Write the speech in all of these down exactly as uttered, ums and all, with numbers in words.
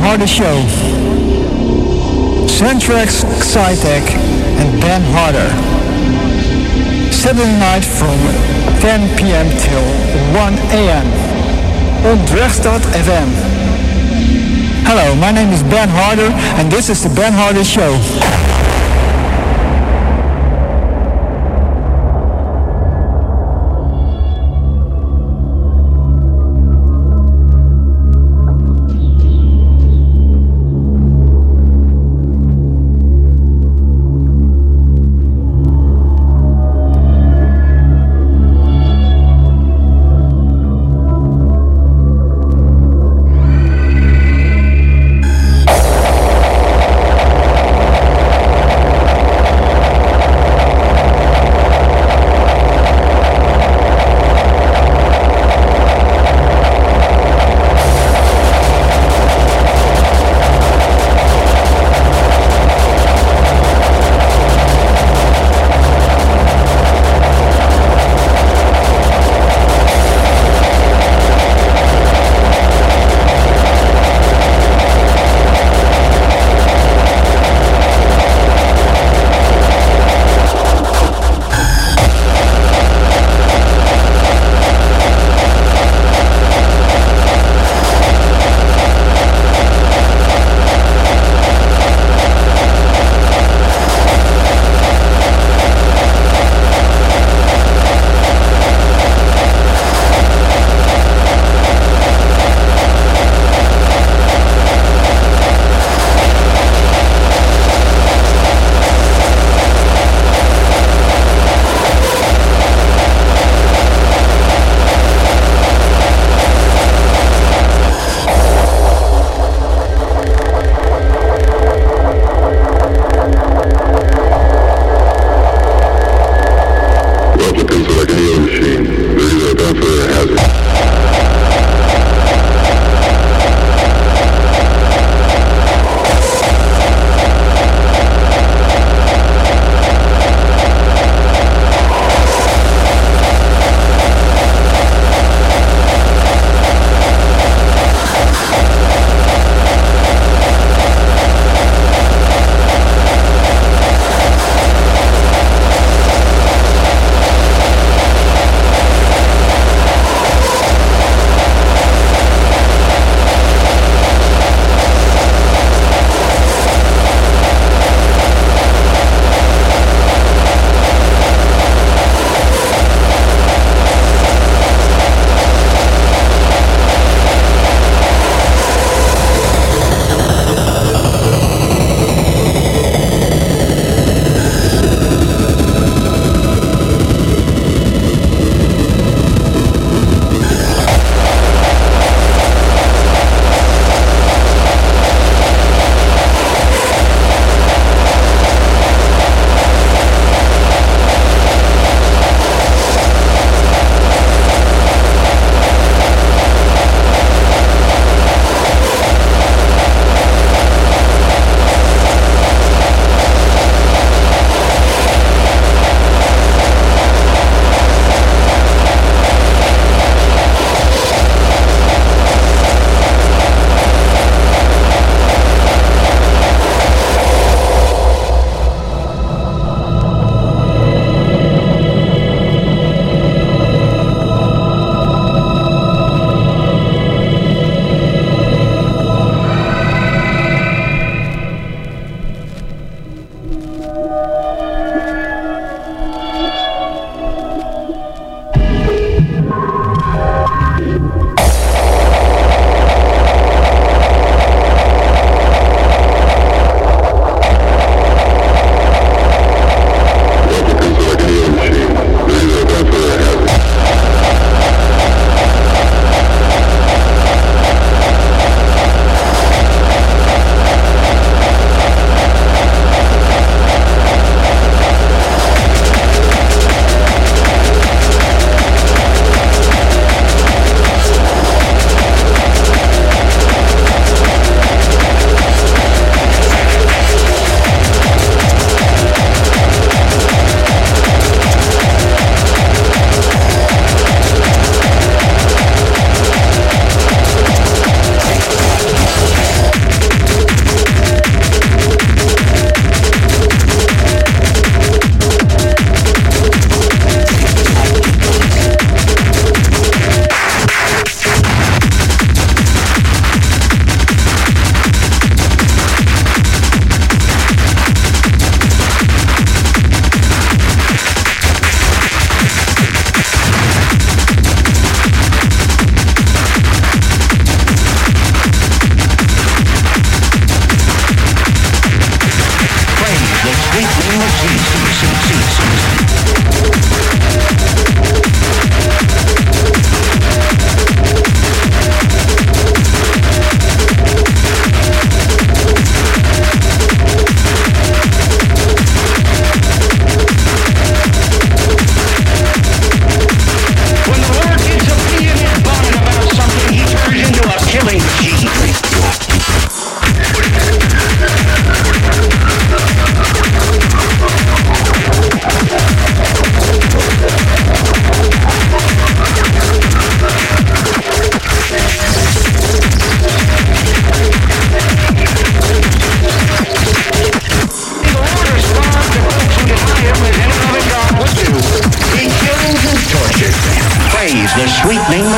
Harder Show. Centrex, Xytec and Ben Harder. Saturday night from ten p.m. till one a.m. on Drechtstad F M. Hello, my name is Ben Harder and this is the Ben Harder Show.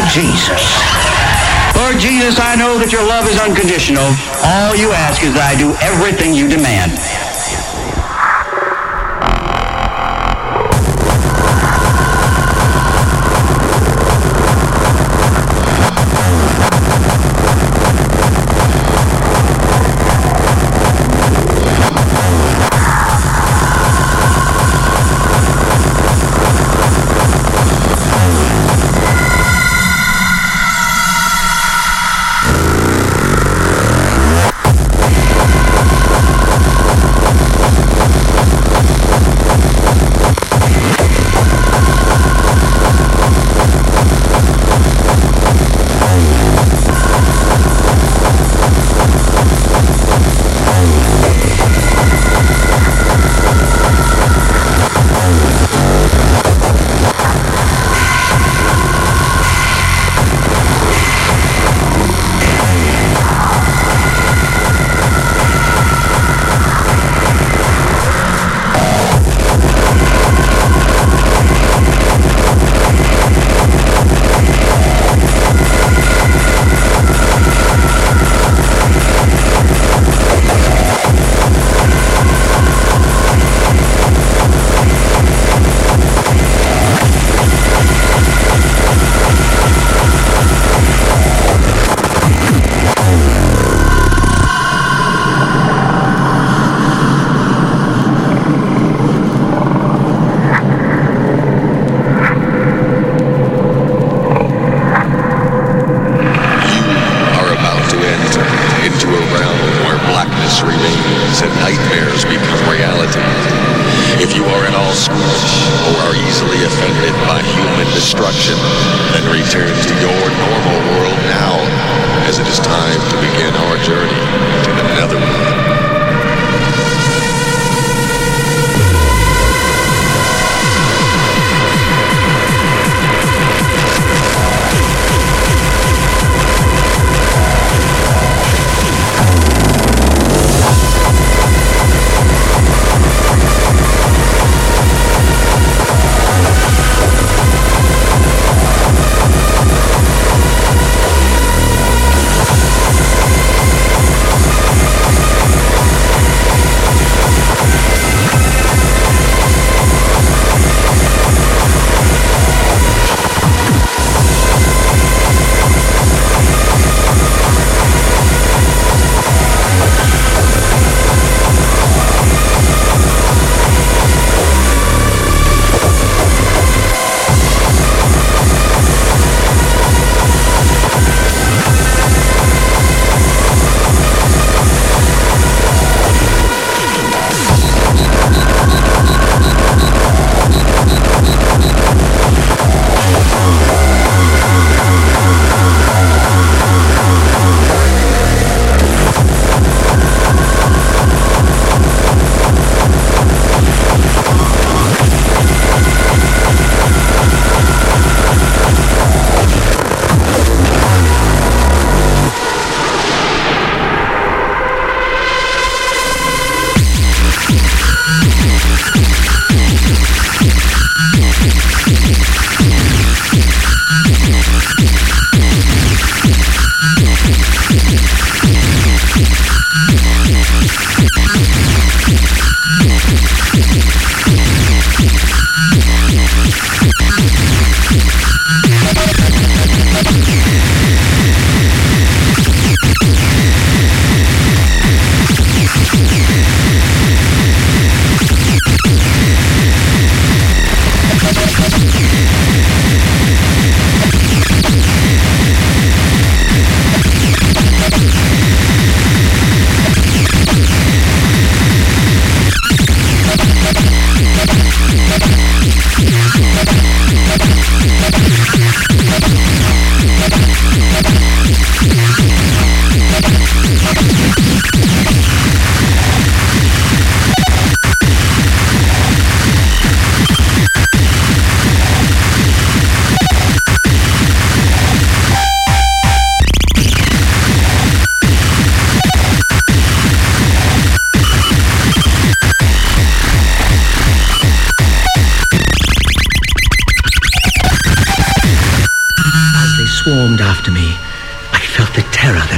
Jesus. Lord Jesus, I know that your love is unconditional. All you ask is that I do everything you demand.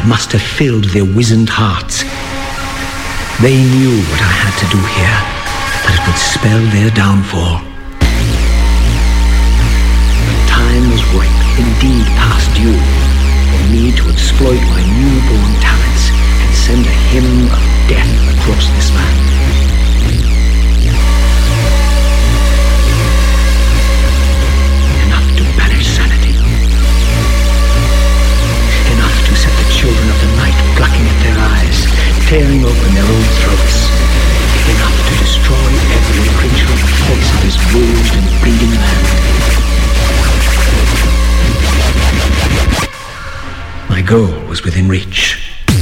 that must have filled their wizened hearts. They knew what I had to do here, that it would spell their downfall. The time was ripe, indeed past due, for me to exploit my newborn talents and send a hymn of death across this land. Enough to banish sanity. Enough to set the children of the night plucking at their eyes, tearing open their own throats. Enough to destroy every creature on the face of this bruised and bleeding land. My goal was within reach.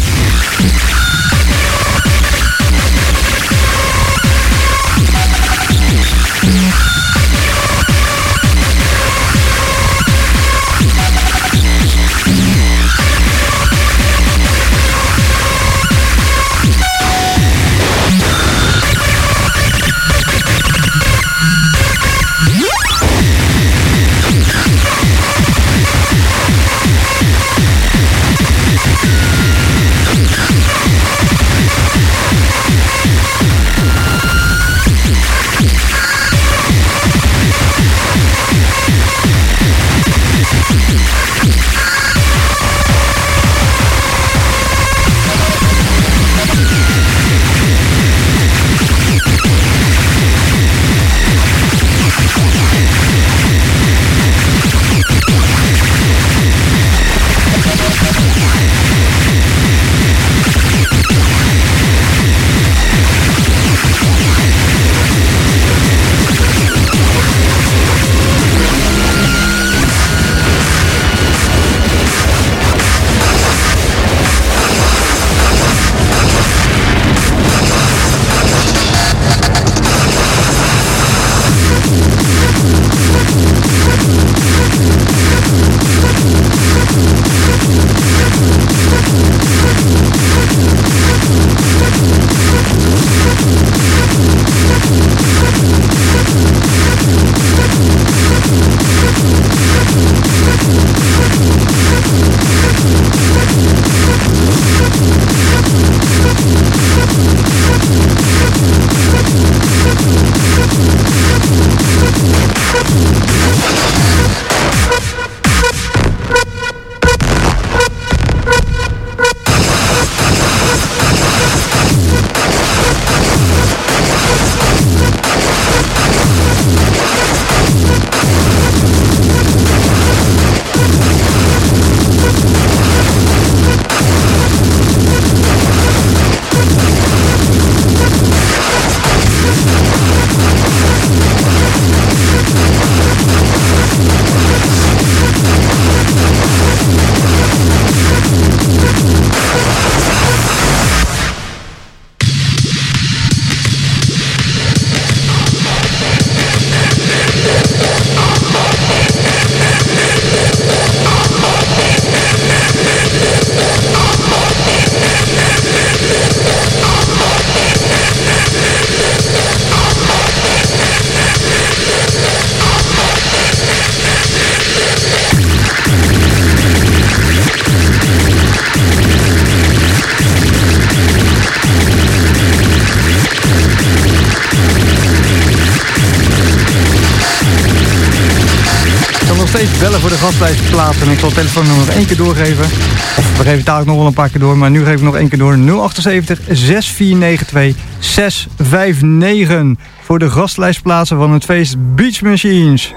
Bellen voor de gastlijstplaats. En ik zal het telefoonnummer nog één keer doorgeven. Of we geven dadelijk nog wel een paar keer door. Maar nu geef ik nog één keer door. nul acht zeven zes vier negen twee zes vijf negen. Voor de gastlijstplaatsen van het feest Beach Machines.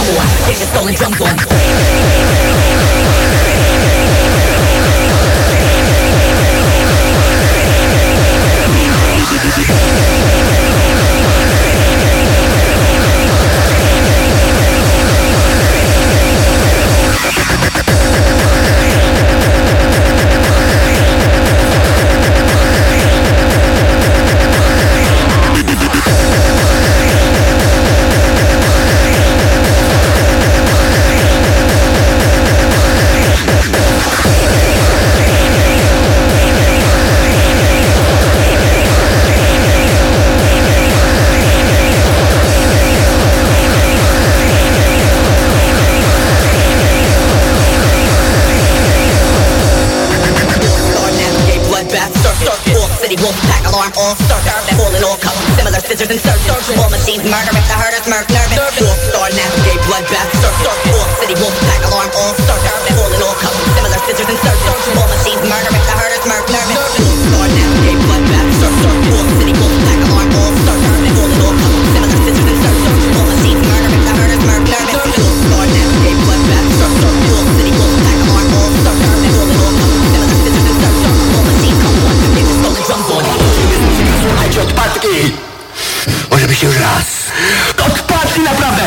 boy. Get the stolen drums on. All start falling all colors, similar scissors and surgeons. All machines murder if the herders murk nervous. All star navigate bloodbath, surf, surf. All city wolf pack alarm, all start falling all colors, similar scissors and surgeons. All machines murder if the herders murk nervous. All star navigate bloodbath, surf, surf. All city wolf pack alarm, all start falling all colors, similar scissors and surgeons. All machines murder if the herders murk nervous. All star navigate bloodbath, surf, surf. All city wolf pack alarm, all start falling all colors, similar scissors and surgeons. All machines come one, get the stolen drums on. Słuchajcie, odpadki! Może by się już raz. Odpadki naprawdę!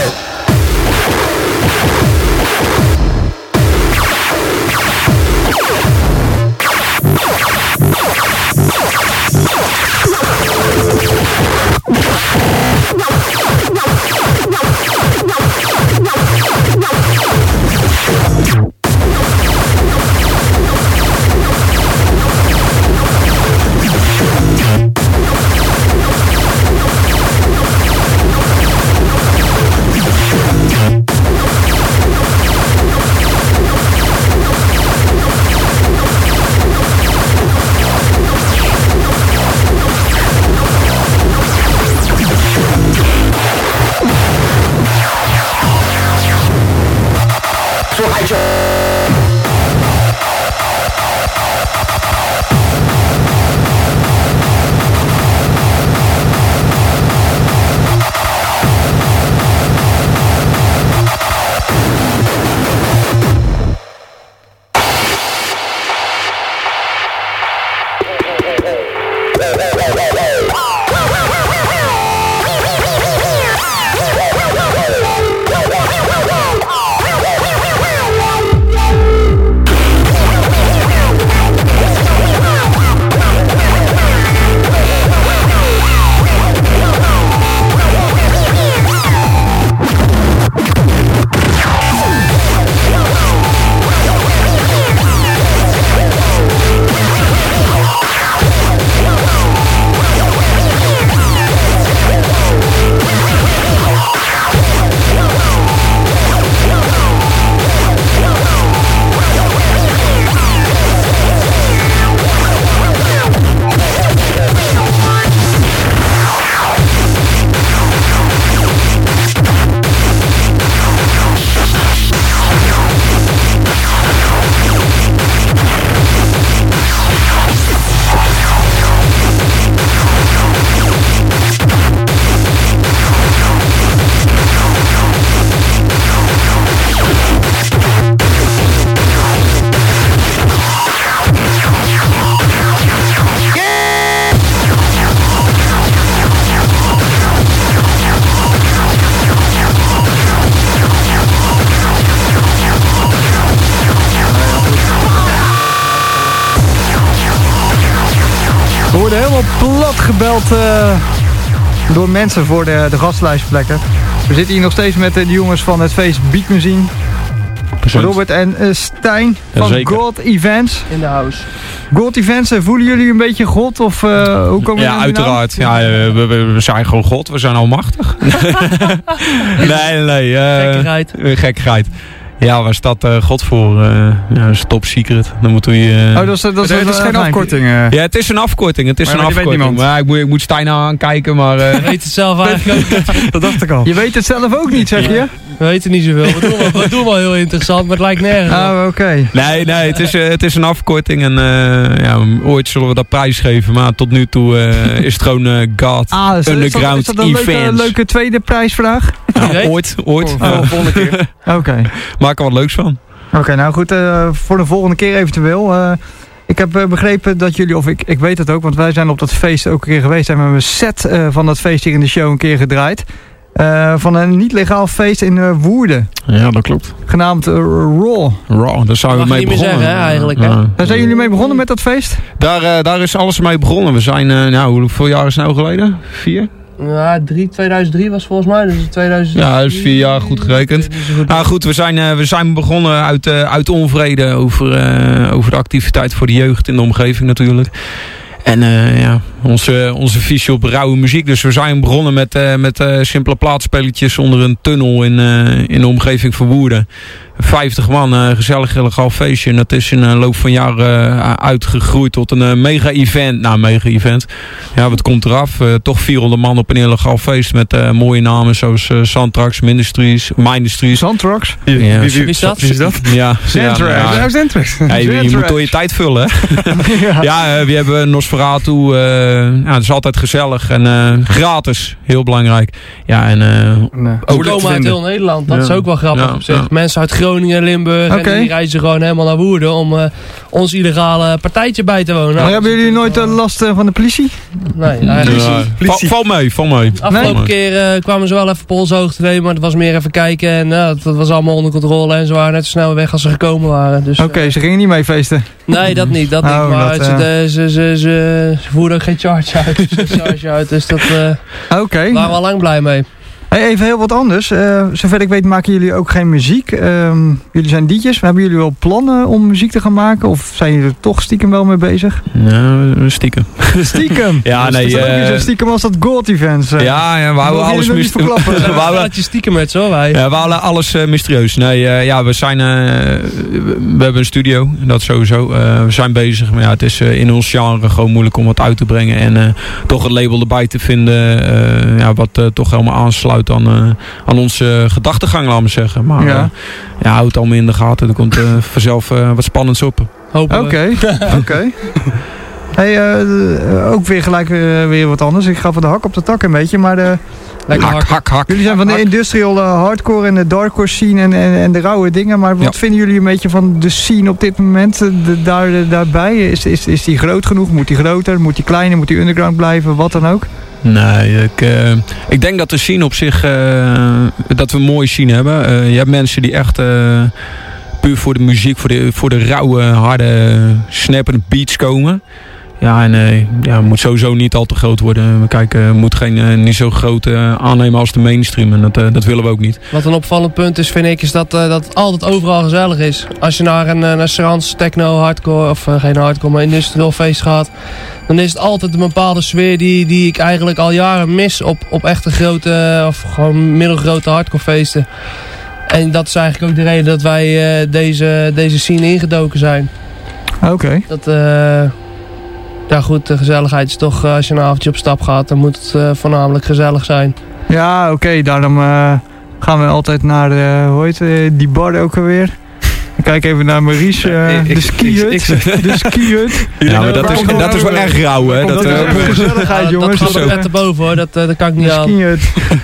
We worden helemaal plat gebeld uh, door mensen voor de, de gastlijstplekken. We zitten hier nog steeds met uh, de jongens van het feest Beat Machine. Robert en uh, Stijn van ja, God Events. In de house. God Events, uh, voelen jullie een beetje God? Of uh, hoe komen Ja, uiteraard. Ja, we, we, we zijn gewoon God. We zijn almachtig. nee, nee. Uh, gekkigheid. Gekkigheid. Ja, waar staat uh, God voor? Uh, ja, dat is top secret. Dan moeten we... Uh... Oh, dat is, dat is, dat is geen afkorting. Uh. Ja, het is een afkorting. Het is maar een maar afkorting. Maar ik moet, ik moet Stijn nou aankijken, maar... Uh... Je weet het zelf eigenlijk ook. Dat dacht ik al. Je weet het zelf ook niet, zeg je? We weten niet zoveel. We doen wel, we doen wel heel interessant, maar het lijkt nergens. Oh, oké. Okay. Nee, nee, het is, uh, het is een afkorting. En uh, ja, ooit zullen we dat prijsgeven. Maar tot nu toe uh, is het gewoon uh, God ah, is Underground is dat, is dat een Events. leuke, leuke tweede prijsvraag? Ja, ooit, ooit. Oh, oh, volgende keer. Oké. Okay. Maak er wat leuks van. Oké, okay, nou goed. Uh, voor de volgende keer eventueel. Uh, ik heb uh, begrepen dat jullie, of ik, ik weet het ook, want wij zijn op dat feest ook een keer geweest. En we hebben een set uh, van dat feest hier in de show een keer gedraaid. Uh, van een niet legaal feest in uh, Woerden. Ja, dat klopt. Genaamd uh, Raw. Raw, daar zijn we mee begonnen. Zeggen, hè, eigenlijk, hè? Ja. Daar zijn jullie mee begonnen met dat feest? Daar, uh, daar is alles mee begonnen. We zijn, uh, nou, hoeveel jaar is het nou geleden? Vier? Ja, drie, tweeduizend drie was volgens mij. Dus tweeduizend ja, dat is vier jaar goed gerekend. Goed. Nou goed, we zijn, uh, we zijn begonnen uit, uh, uit onvrede over, uh, over de activiteit voor de jeugd in de omgeving natuurlijk. En uh, ja, onze, onze visie op rauwe muziek. Dus we zijn begonnen met, uh, met uh, simpele plaatspelletjes onder een tunnel in, uh, in de omgeving van Woerden. vijftig man, uh, gezellig illegaal feestje. En dat is in de loop van jaren uh, uitgegroeid tot een uh, mega-event. Nou, mega-event. Ja, wat komt eraf? Uh, toch vierhonderd man op een illegaal feest met uh, mooie namen zoals uh, Santrax, Mindustries, Mindustries. Santrax? Ja, wie, wie, wie is dat? Wie is dat? Ja, Santrax. Ja, ja. Santrax. Ja, je, je moet door je tijd vullen, hè? ja, ja uh, we hebben Nosferatu. Uh, ja, het is altijd gezellig en uh, gratis. Heel belangrijk. Ja, en uh, nee. Ook komen uit heel Nederland. Dat ja. is ook wel grappig ja, op zich. Ja. Mensen uit Groningen, Limburg. Okay. En die reizen gewoon helemaal naar Woerden om uh, ons illegale partijtje bij te wonen. Nou, hebben jullie nooit uh, last uh, van de politie? Nee, eigenlijk ja. Val, val mee, val mee. Afgelopen nee. keer uh, kwamen ze wel even polshoogte nemen, maar het was meer even kijken. En uh, dat was allemaal onder controle en ze waren net zo snel weg als ze gekomen waren. Dus, Oké, okay, uh, ze gingen niet mee feesten? Nee, dat niet. Dat oh, niet maar dat, uh... ze, ze, ze, ze, ze voerden ook geen charge uit. charge uit dus dat uh, okay. waren we al lang blij mee. Hey, even heel wat anders. Uh, zover ik weet maken jullie ook geen muziek. Um, jullie zijn D J's. Hebben jullie wel plannen om muziek te gaan maken? Of zijn jullie er toch stiekem wel mee bezig? Nou, stiekem. Stiekem? ja, nee. Is dat uh, ook zo stiekem als dat Gold Events? Uh, ja, ja, we houden alles mysterieus. We houden je stiekem met zo wij. Ja, we houden alles uh, mysterieus. Nee, uh, ja, we zijn, uh, we hebben een studio. Dat sowieso. Uh, we zijn bezig. Maar ja, het is uh, in ons genre gewoon moeilijk om wat uit te brengen. En uh, toch het label erbij te vinden. Uh, ja, wat uh, toch helemaal aansluit aan, uh, aan onze gedachtegang, laten we zeggen. Maar ja, uh, ja houd het allemaal in de gaten. Er komt uh, vanzelf uh, wat spannends op. Oké, oké. Okay. Hey, uh, ook weer gelijk uh, weer wat anders. Ik ga van de hak op de tak een beetje, maar de... Lekker hak, hak, hak. Jullie zijn van de industrial uh, hardcore en de darkcore scene en, en, en de rauwe dingen. Maar wat ja. vinden jullie een beetje van de scene op dit moment de, daar, de, daarbij? Is, is, is die groot genoeg? Moet die groter? Moet die kleiner? Moet die underground blijven? Wat dan ook? Nee, ik, uh, ik denk dat de scene op zich, uh, dat we een mooie scene hebben. Uh, je hebt mensen die echt uh, puur voor de muziek, voor de, voor de rauwe, harde, snappende beats komen. Ja, en uh, ja, het moet sowieso niet al te groot worden. We kijken, het moet geen, uh, niet zo groot uh, aannemen als de mainstream. En dat, uh, dat willen we ook niet. Wat een opvallend punt is, vind ik, is dat, uh, dat het altijd overal gezellig is. Als je naar een, uh, naar trance, techno, hardcore, of uh, geen hardcore, maar industrial feest gaat, dan is het altijd een bepaalde sfeer die, die ik eigenlijk al jaren mis op, op echte grote, uh, of gewoon middelgrote hardcore feesten. En dat is eigenlijk ook de reden dat wij uh, deze, deze scene ingedoken zijn. Oké. Okay. Dat... Uh, Ja goed, de gezelligheid is toch, als je een avondje op stap gaat, dan moet het uh, voornamelijk gezellig zijn. Ja, oké, okay, daarom uh, gaan we altijd naar de, hoe heet uh, die bar ook alweer. Kijk even naar Maurice, uh, ik, de skihut. De skihut. Ja, maar dat is, dat is wel erg rauw, hè. Dat, dat uh, is gezelligheid, ja, jongens. Dat gaat er net erboven, hoor. Dat, uh, dat kan ik niet de aan.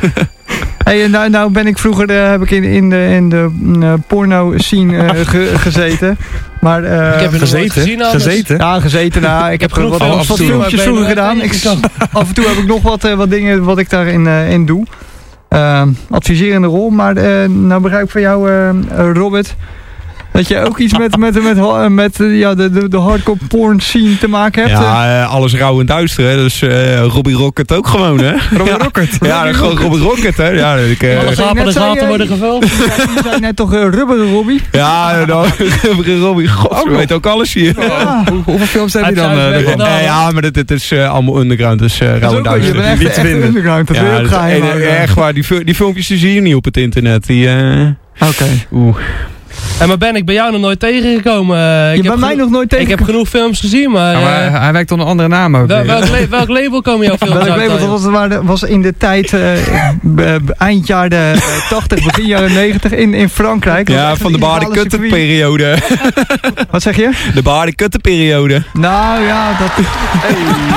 Hey, nou, nou ben ik vroeger uh, heb ik in, in de, in de uh, porno scene uh, ge, gezeten. Maar, uh, ik heb er gezeten. Gezien, gezeten? Ja, gezeten. Nou, ik heb er wat, wat, wat filmpjes vroeger gedaan. Ik, af en toe heb ik nog wat, uh, wat dingen wat ik daarin uh, in doe. Uh, adviserende rol. Maar uh, nou begrijp ik van jou, uh, uh, Robert, dat je ook iets met, met, met, met, met ja, de, de, de hardcore porn scene te maken hebt. Ja, uh, alles rauw en duister. Hè. Dus uh, Robbie Rocket ook gewoon, hè? Robbie ja. Rocket? Ja, Robbie Rocket. Robbie Rocket, hè? Ja, ik, uh, alle gapen de gaten worden gevuld. Je zei net toch uh, Rubber Robbie? Ja, nou, Rubber Robbie. God, je weet ook alles hier. Ja. Hoe, hoeveel films heb je dan? Uh, uh, ja, maar dit, dit is uh, allemaal underground. Dus uh, rauw en duister. Je bent echt, echt underground. Dat ja, wil ik geheim. Echt waar, die, die filmpjes die zie je niet op het internet. Die, uh, Oké. Okay. Oeh. En maar ben ik bij jou nog nooit tegengekomen? Uh, Je bent mij nog nooit tegen. Ik heb genoeg films gezien, maar... Ja, maar uh, hij werkt onder een andere naam ook. Wel, welk, la- welk label komen jouw films Welk uit? label? Dat was, was in de tijd, uh, b- b- eind jaren uh, tachtig, begin jaren negentig in, in Frankrijk. Ja, van de Baarden-Kutten-periode. Wat zeg je? De Baarden-Kutten-periode. Nou ja, dat... Hey.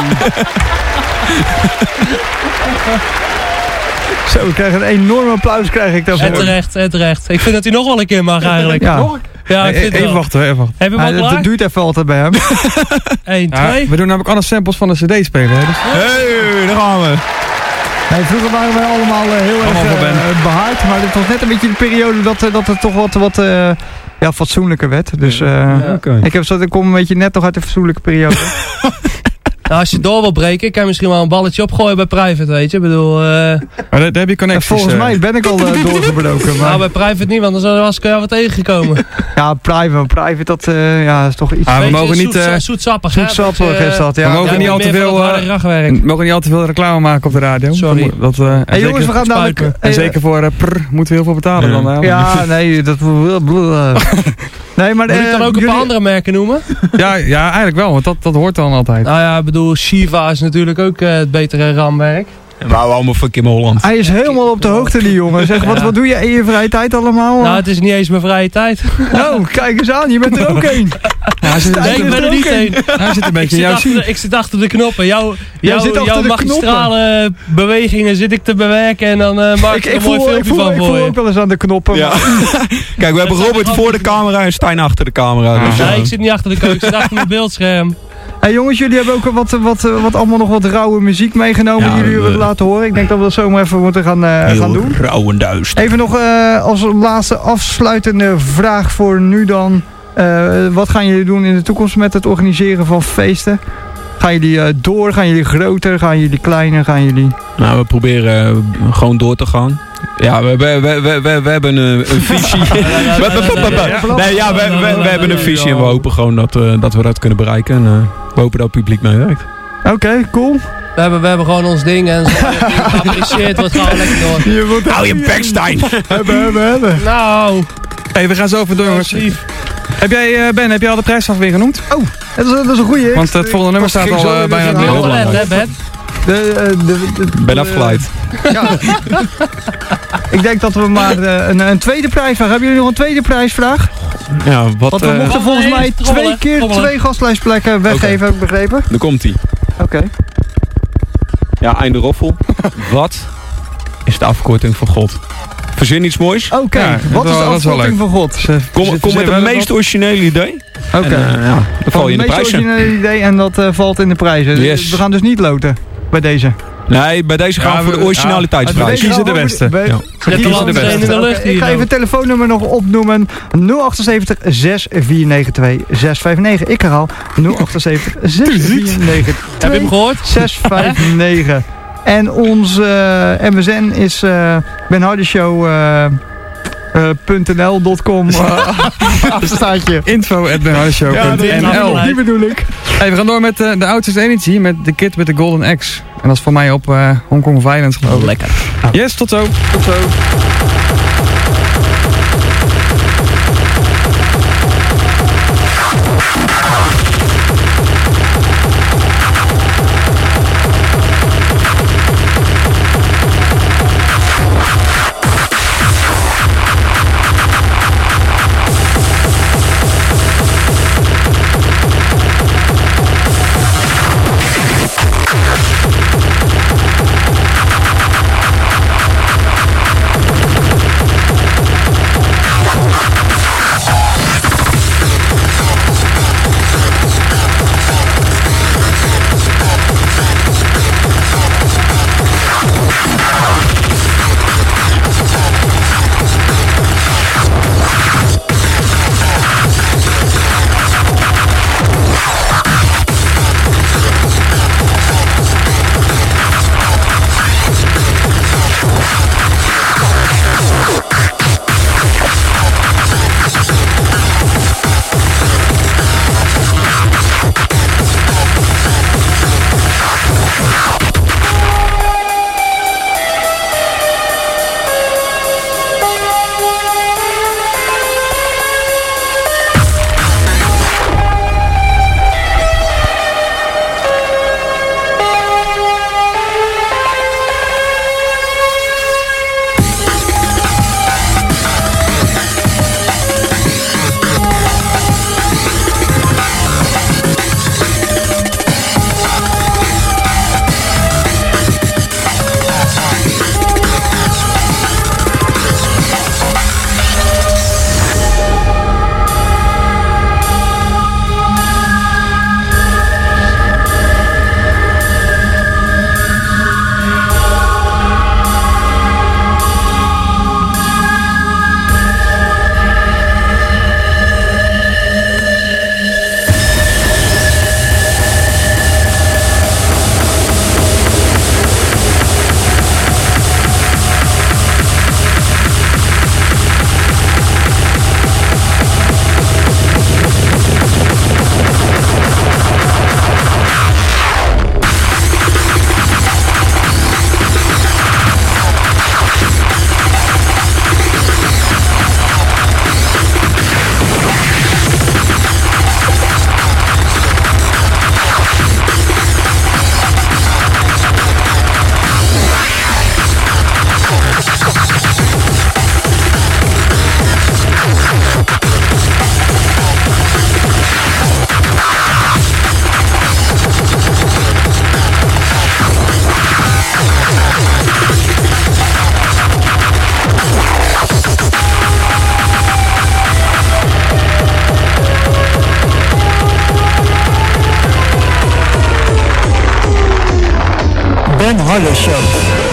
Zo, ik krijg een enorm applaus krijg ik daarvoor. En terecht, en terecht. Ik vind dat hij nog wel een keer mag eigenlijk. Ja. Ja, ik vind even wel. wachten, even wachten. Heb je hem al Ja, klaar? dat duurt even altijd bij hem. één, Ja, twee. we doen namelijk alle samples van de cd spelen. Hè, dus... Hey, daar gaan we. Nee, vroeger waren wij allemaal uh, heel Allemaal erg voor uh, behaard, maar het was net een beetje de periode dat, uh, dat het toch wat, wat uh, ja, fatsoenlijker werd. Dus uh, Ja. Okay. ik, heb, zo- ik kom een beetje net nog uit de fatsoenlijke periode. Nou, als je door wil breken, kan je misschien wel een balletje opgooien bij Private, weet je. Ik bedoel, uh, Maar daar, daar heb je En connecties. volgens uh, mij ben ik al uh, doorgebroken. Maar, nou bij Private niet, want dan was ik jou wat tegengekomen. ja, private, private dat uh, ja, is toch iets... Ah, we Beetje mogen niet, zoet- eh, zoetsappig, hè, zoetsappig beetje, is dat, ja. we mogen jij niet bent al te meer van veel, het harde uh, rachtwerk. we mogen niet al te veel reclame maken op de radio. Sorry. Dat, uh, en Hey, jongens, zeker, we gaan namelijk... spijt en eh, zeker voor uh, prr, moeten we heel veel betalen Ja. dan. Uh, Ja, nee, dat... Nee, maar... Moet ik eh, dan ook een jullie- paar andere merken noemen? ja, ja, eigenlijk wel, want dat, dat hoort dan altijd. Nou ja, ik bedoel, Shiva is natuurlijk ook uh, het betere ramwerk. En we houden allemaal fucking Holland. Hij is helemaal op de hoogte, die jongen. Zeg, wat, Ja. wat doe je in je vrije tijd allemaal? Nou, het is niet eens mijn vrije tijd. Nou, kijk eens aan, je bent er ook één. Ja, hij, zit, Nee, ik ben er niet één. hij zit een Ik beetje in zit, jouw achter zien. de, ik zit achter de knoppen. Jouw, Jij jouw, zit achter jouw de magistrale bewegingen zit ik te bewerken en dan uh, maak ik, Ik, er ik een mooi voel, ik filmpje voel, van ik voor voel je. ook wel eens aan de knoppen. Ja. maar- Kijk, we hebben zijn Robert er voor de altijd- camera en Stijn achter de camera. Dus, Nee, ja. ik zit niet achter de keuken, ik zit achter mijn beeldscherm. Hey, jongens, jullie hebben ook wat, wat, wat allemaal nog wat rauwe muziek meegenomen Ja, die jullie we- willen laten horen. Ik denk dat we dat zomaar even moeten gaan, uh, Heel gaan doen. rauw en duist. Even nog uh, als laatste afsluitende vraag voor nu dan. Uh, wat gaan jullie doen in de toekomst met het organiseren van feesten? Gaan jullie uh, door? Gaan jullie groter? Gaan jullie kleiner? Gaan jullie... Nou, we proberen uh, gewoon door te gaan. Ja, we, we, we, we, we, we hebben een, een visie. Nee, ja, we, we, we hebben een visie en we hopen gewoon dat, uh, dat we dat kunnen bereiken. En uh, we hopen dat het publiek meewerkt. Oké, okay, cool. We hebben, we hebben gewoon ons ding en zo geapprecieerd wordt gewoon lekker door. Je moet Hou je bek, Stijn! hebben, hebben, hebben. Nou, Hey, we gaan zo even door, jongens. lief. Heb jij, uh, Ben, heb jij al de prijsvraag weer genoemd? Oh, dat is, dat is een goeie. Want het volgende nummer staat al uh, bijna Heel op. Heel hè, Ben? De, uh, de, de, de, Ben afgeleid. Ja. Ik denk dat we maar uh, een, een tweede prijsvraag... Hebben jullie nog een tweede prijsvraag? Ja, wat... Want we Uh, mochten volgens nee, mij trommelen, twee keer trommelen. twee gastlijstplekken weggeven, Oké. heb ik begrepen. daar komt ie. Oké. Ja, einde roffel. Wat is de afkorting van God? Verzin iets moois. Oké, Ja, wat dat is is de wel- dat is wel afkorting leuk. van God? Kom, kom met het meest originele idee. Oké. En, uh, ja, dan val je in de Het meest prijzen. originele idee en dat uh, valt in de prijzen. Yes. We gaan dus niet loten bij deze. Nee, bij deze gaan we Ja, voor de we- originaliteitsprijs. ja, kiezen de beste. Bij- Ja. Zet de kiezen de landsteen in beste. de lucht Oké, ik hier. ga even het telefoonnummer nog opnoemen. nul zeven acht zes vier negen twee zes vijf negen. Ik herhaal nul zeven acht zes vier negen Heb je hem gehoord? zes vijf negen. En ons uh, M S N is uh, benhardeshow punt n l punt com. Uh, staat je. Info at benhardeshow punt n l. Ja, Die bedoel ik. Hey, we gaan door met uh, de Outest Energy met The Kid with the Golden Axe. En dat is voor mij op uh, Hong Kong Violence geloof ik. Lekker. Yes, tot zo. Tot zo. Harder Show.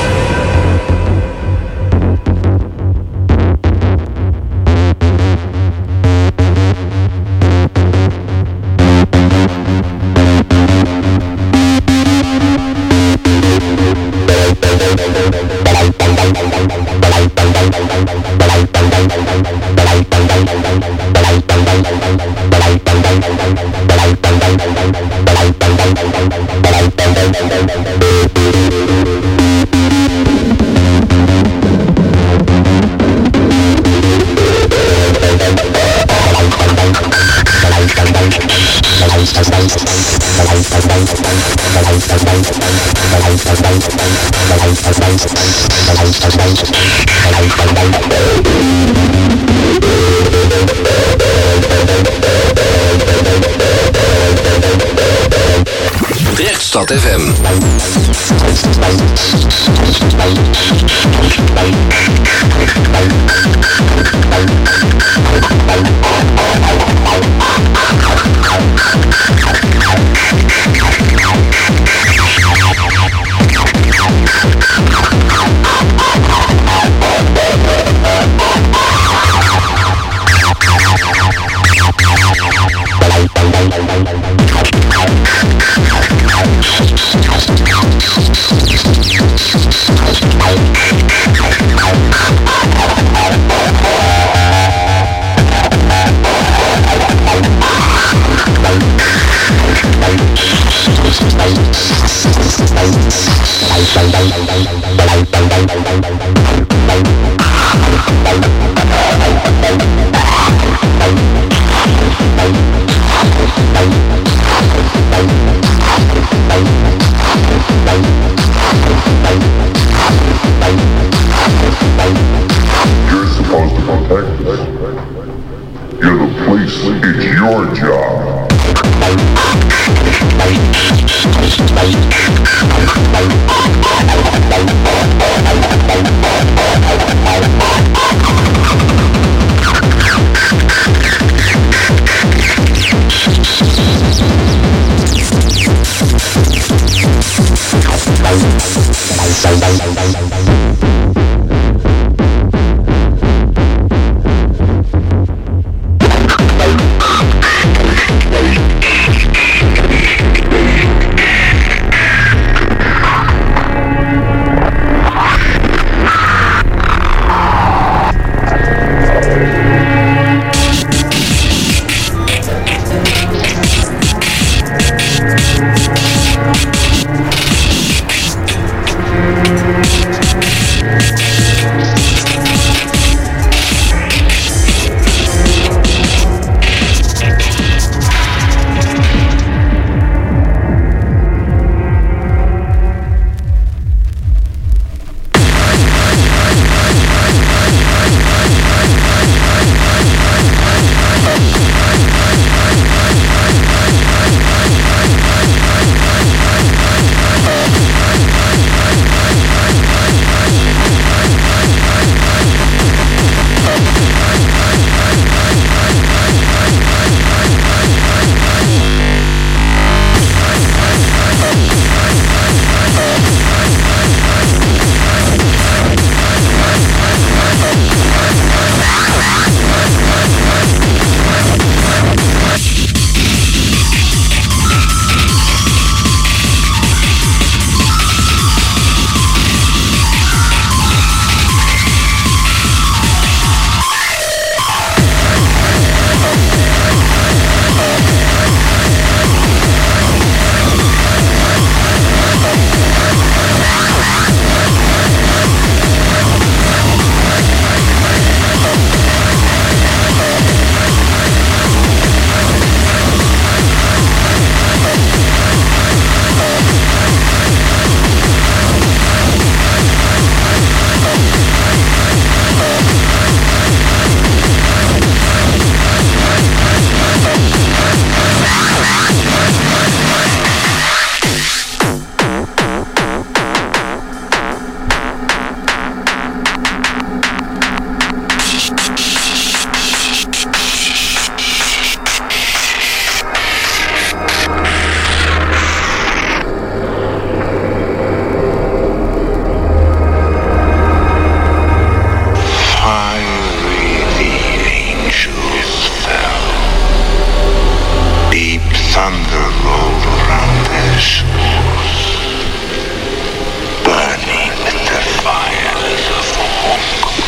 Drechtstad F M. thunder rolled around their shores, burning the fires of Hong Kong.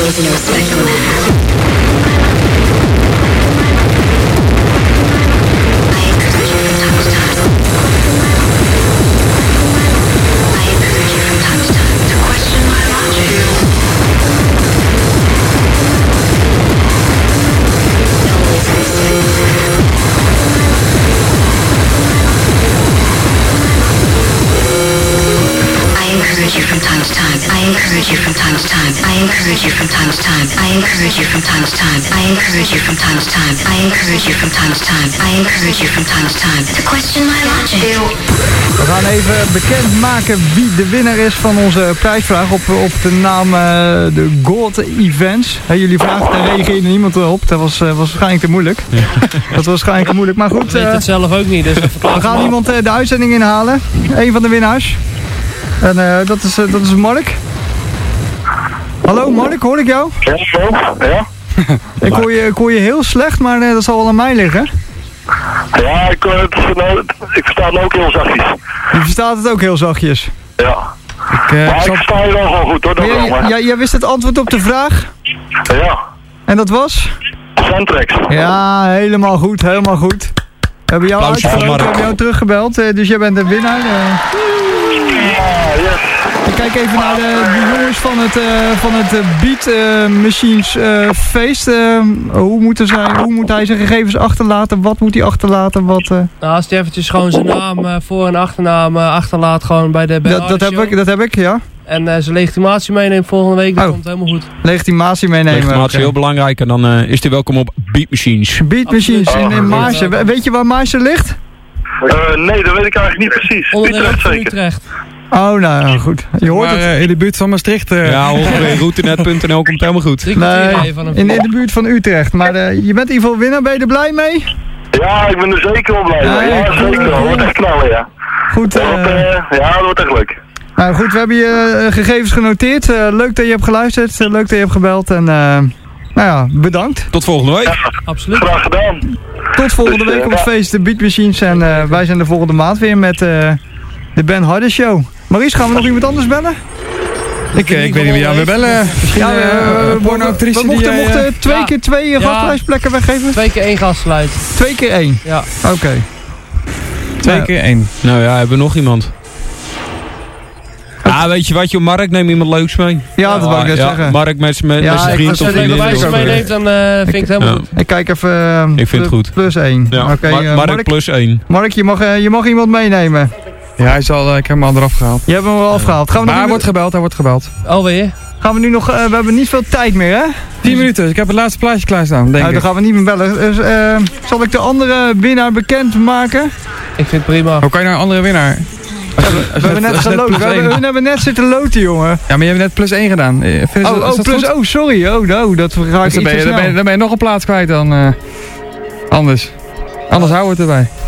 losing your respect gonna happen? I encourage you from time to time. I encourage you from time to time to question my logic. Always respect. I encourage you from time to time. I encourage you from time to time. I encourage you from time to time. I encourage you from time to time. I encourage you from time to time. I encourage you from time to time. I encourage you from time to time to question my logic. We gaan even bekendmaken wie de winnaar is van onze prijsvraag op, op de naam uh, de Gold Events. Hey, jullie vragen, daar reageerde niemand op. Dat was, uh, was waarschijnlijk te moeilijk. Ja. Dat was waarschijnlijk te moeilijk, maar goed. Ik weet uh, het zelf ook niet, dus we gaan iemand uh, de uitzending inhalen. Eén van de winnaars. En uh, dat, is, uh, dat is Mark. Hallo Mark, hoor ik jou? Ja, zo. Ja. ik, hoor je, ik hoor je heel slecht, maar uh, dat zal wel aan mij liggen. Ja, ik, uh, nou, ik versta het ook heel zachtjes. Je verstaat het ook heel zachtjes? Ja. Ik, uh, maar ik, ik versta je wel gewoon goed hoor. Dat jij, wel, maar... jij, jij wist het antwoord op de vraag? Ja. En dat was? Centrex. Ja, helemaal goed, helemaal goed. We hebben jou uitgelopen, we hebben jou teruggebeld, uh, dus jij bent de winnaar. Uh. Ja, yes. Ik kijk even naar de, de jongens van het, uh, van het uh, Beat uh, Machines uh, feest. Uh, hoe, moeten zij, hoe moet hij zijn gegevens achterlaten? Wat moet hij achterlaten? Wat, uh... nou, als hij eventjes gewoon zijn naam, uh, voor- en achternaam uh, achterlaat gewoon bij de dat, dat, heb ik, dat heb ik, ja. En uh, zijn legitimatie meeneemt volgende week, dat oh. komt helemaal goed. Legitimatie meenemen. Legitimatie okay. heel belangrijk en dan uh, is hij welkom op Beat Machines. Beat Machines in, in Maarsen. We, weet je waar Maarsen ligt? Uh, nee, dat weet ik eigenlijk niet precies. Utrecht zeker. Utrecht. Oh, nou goed. Je hoort maar, het. Uh, in de buurt van Maastricht. Uh... Ja, ongeveer routenet punt n l komt helemaal goed. Nee, in, in de buurt van Utrecht. Maar uh, je bent in ieder geval winnaar. Ben je er blij mee? Ja, ik ben er zeker wel blij mee. Ja, ja zeker wel. Dat wordt echt knallen, ja. Goed. Uh... Dat wordt, uh, ja, dat wordt echt leuk. Nou goed, we hebben je uh, gegevens genoteerd. Uh, leuk dat je hebt geluisterd. Uh, leuk dat je hebt gebeld. En uh, nou ja, bedankt. Tot volgende week. Ja, absoluut. Graag gedaan. Tot volgende dus, week op uh, het feest de Beat Machines. En uh, wij zijn de volgende maand weer met uh, de Ben Harder Show. Maurice, gaan we nog iemand anders bellen? Ik, ik, ik weet niet wie jou we bellen. Misschien ja, uh, uh, pornoactrice. We mochten, die, uh, mochten twee ja. keer twee uh, gastlijstplekken ja. weggeven? Twee keer één gastlijst. Twee keer één? Ja. Oké. Okay. Twee ja. keer één. Nou ja, hebben we nog iemand? Ja, weet je wat, joh, Mark, neem iemand leuks mee. Ja, dat ja, wou ik net ja, zeggen. Mark met zijn ja, vriend of vriendin. Als je meeneemt, dan uh, vind ik het helemaal ja. goed. Ik kijk even. Uh, ik vind het goed. Plus één. Ja. Okay, Mark, uh, Mark, Mark plus één. Mark, je mag, uh, je mag iemand meenemen. Ja, hij is al, uh, ik heb hem al eraf gehaald. Je hebt hem al afgehaald. Gaan we maar nog hij wordt gebeld, hij wordt gebeld. Alweer? Gaan we nu nog, uh, we hebben niet veel tijd meer, hè? tien minuten, dus ik heb het laatste plaatje klaarstaan, denk nou, ik. Dan gaan we niet meer bellen. Dus, uh, zal ik de andere winnaar bekend maken? Ik vind het prima. Hoe kan je nou een andere winnaar? Ja, we, we, hebben net geloten. We, we hebben net zitten loten, jongen. Ja, maar je hebt net plus één gedaan. Oh, dat, oh, plus, oh, sorry. Oh, no, dat ga ik dus dan, ben je, dan, ben je, dan ben je nog een plaats kwijt dan uh, anders. Anders houden we het erbij.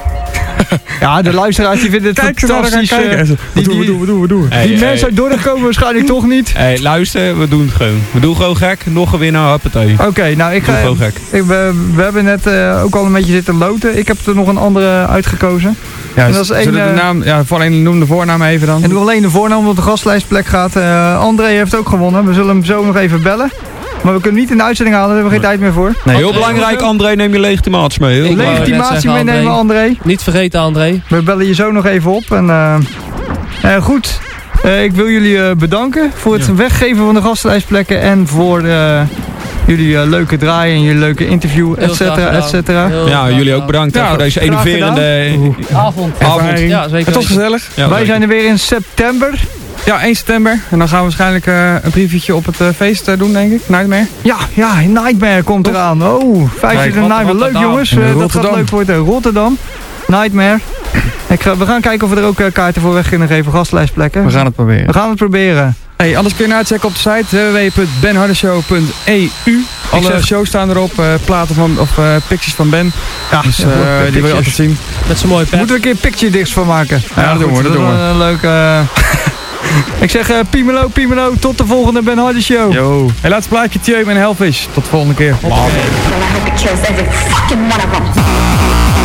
Ja, de luisteraars die vinden het Kijk, fantastisch. Kijk, uh, die, wat doen we, doen we, doen we, doen we. Hey, die hey. mensen uit Dordrecht komen waarschijnlijk toch niet. Hé, hey, luister, we doen het gewoon. We doen gewoon gek, nog een winnaar, hoppatee. Oké, okay, nou ik ga... Gewoon gek. Ik, we, we hebben net uh, ook al een beetje zitten loten. Ik heb er nog een andere uitgekozen. Ja, en dat is een, de naam, ja, alleen noem de voornaam even dan. En doe alleen de voornaam, omdat de gastlijstplek gaat. Uh, André heeft ook gewonnen. We zullen hem zo nog even bellen. Maar we kunnen niet in de uitzending halen, daar hebben we geen tijd meer voor. Nee, heel belangrijk, André, neem je legitimatie mee. Heel legitimatie meenemen, André. André. Niet vergeten, André. We bellen je zo nog even op. En, uh, uh, goed, uh, ik wil jullie uh, bedanken voor het ja. weggeven van de gastlijstplekken en voor uh, jullie uh, leuke draaien en jullie leuke interview, et cetera, et cetera. Ja, jullie ook bedankt ja, voor deze enerverende avond. avond. Ja, zeker. Het was gezellig. Ja, Wij zeker. zijn er weer in september. Ja, één september. En dan gaan we waarschijnlijk uh, een briefje op het uh, feest uh, doen, denk ik. Nightmare. Ja, ja, Nightmare komt eraan. Oh, vijfde Nightmare. Leuk jongens. Uh, dat gaat leuk worden. Rotterdam. Nightmare. Ik ga, we gaan kijken of we er ook uh, kaarten voor weg kunnen geven. Gastlijstplekken. We gaan het proberen. We gaan het proberen. Hey, anders kun je uitchecken op de site w w w punt ben harder show punt e u. Alle zeg... shows staan erop. Uh, platen van, of uh, pictures van Ben. Ja, dus, uh, ja die wil je altijd zien. Met zo'n mooie pet. Moeten we een keer picture discs van maken. Ja, ja dat doen we. Dat doen we. Een leuke... Uh... Ik zeg uh, Piemelo, Piemelo, tot de volgende Ben Harder Show. Yo. Hey, laatste plaatje, Tjeum en Hellfish. Tot de volgende keer. Wow.